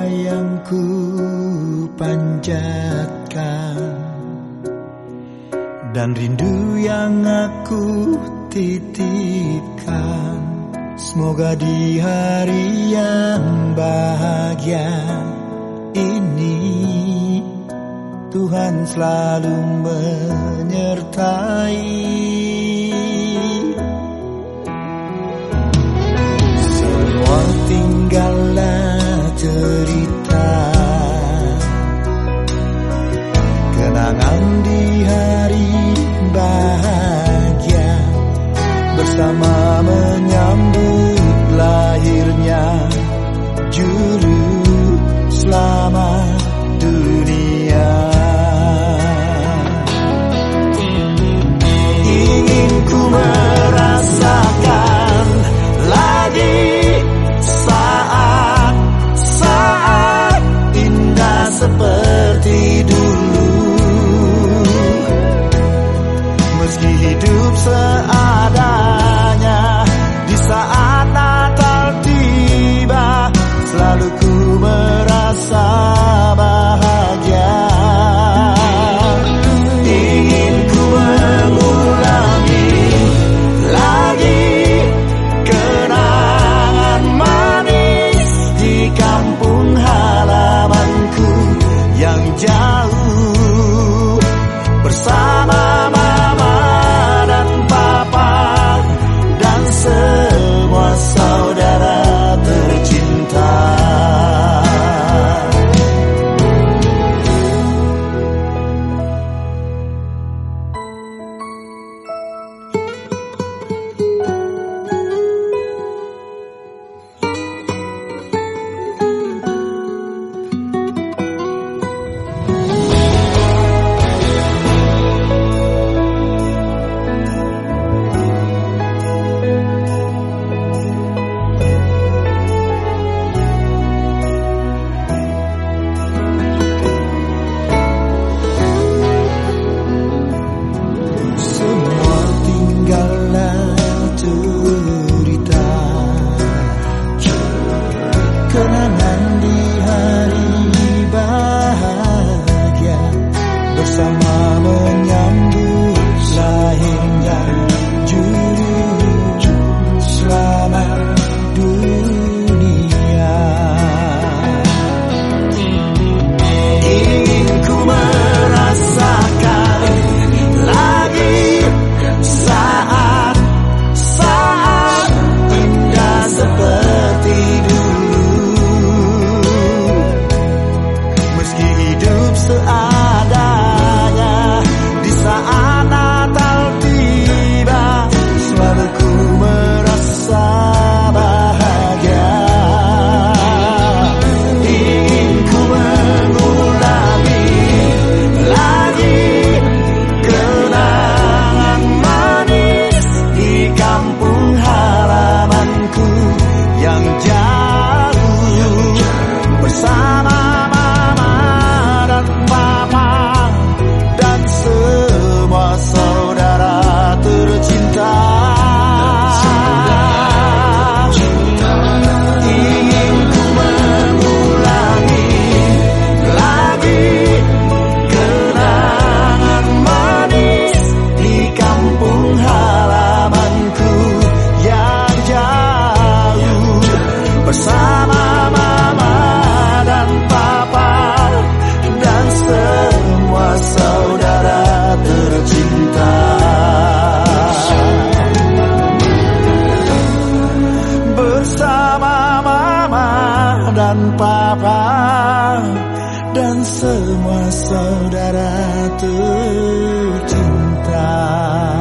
yang ku panjatkan dan rindu yang aku titipkan. Semoga di hari yang bahagia ini Tuhan selalu menyertai. Semua tinggallah cerita, kenangan di hari bahagia, bersama menyambut lahirnya Juru Selamat dunia. Ingin ku merasakan lagi saat-saat indah seperti dulu, meski hidup seadanya. Di saat Natal tiba, selalu ku merasa bahagia. Ingin ku mengulangi lagi kenangan manis di kampung halamanku yang jauh, bersama mama dan papa dan semua saudara tercinta. Kenangan di hari bahagia, bersama menyambut lahirnya Juru Selamat dunia. Ingin ku merasakan lagi saat-saat indah seperti dulu, hidup seadanya. Di saat Natal tiba, selalu ku merasa bahagia. Ingin ku mengulangi lagi kenangan manis di kampung halamanku yang jauh, bersama saudara tercinta. Ingin ku mengulangi lagi kenangan manis di kampung halamanku yang jauh, bersama mama dan papa dan semua saudara tercinta. Bersama mama dan papa dan semua saudara tercinta.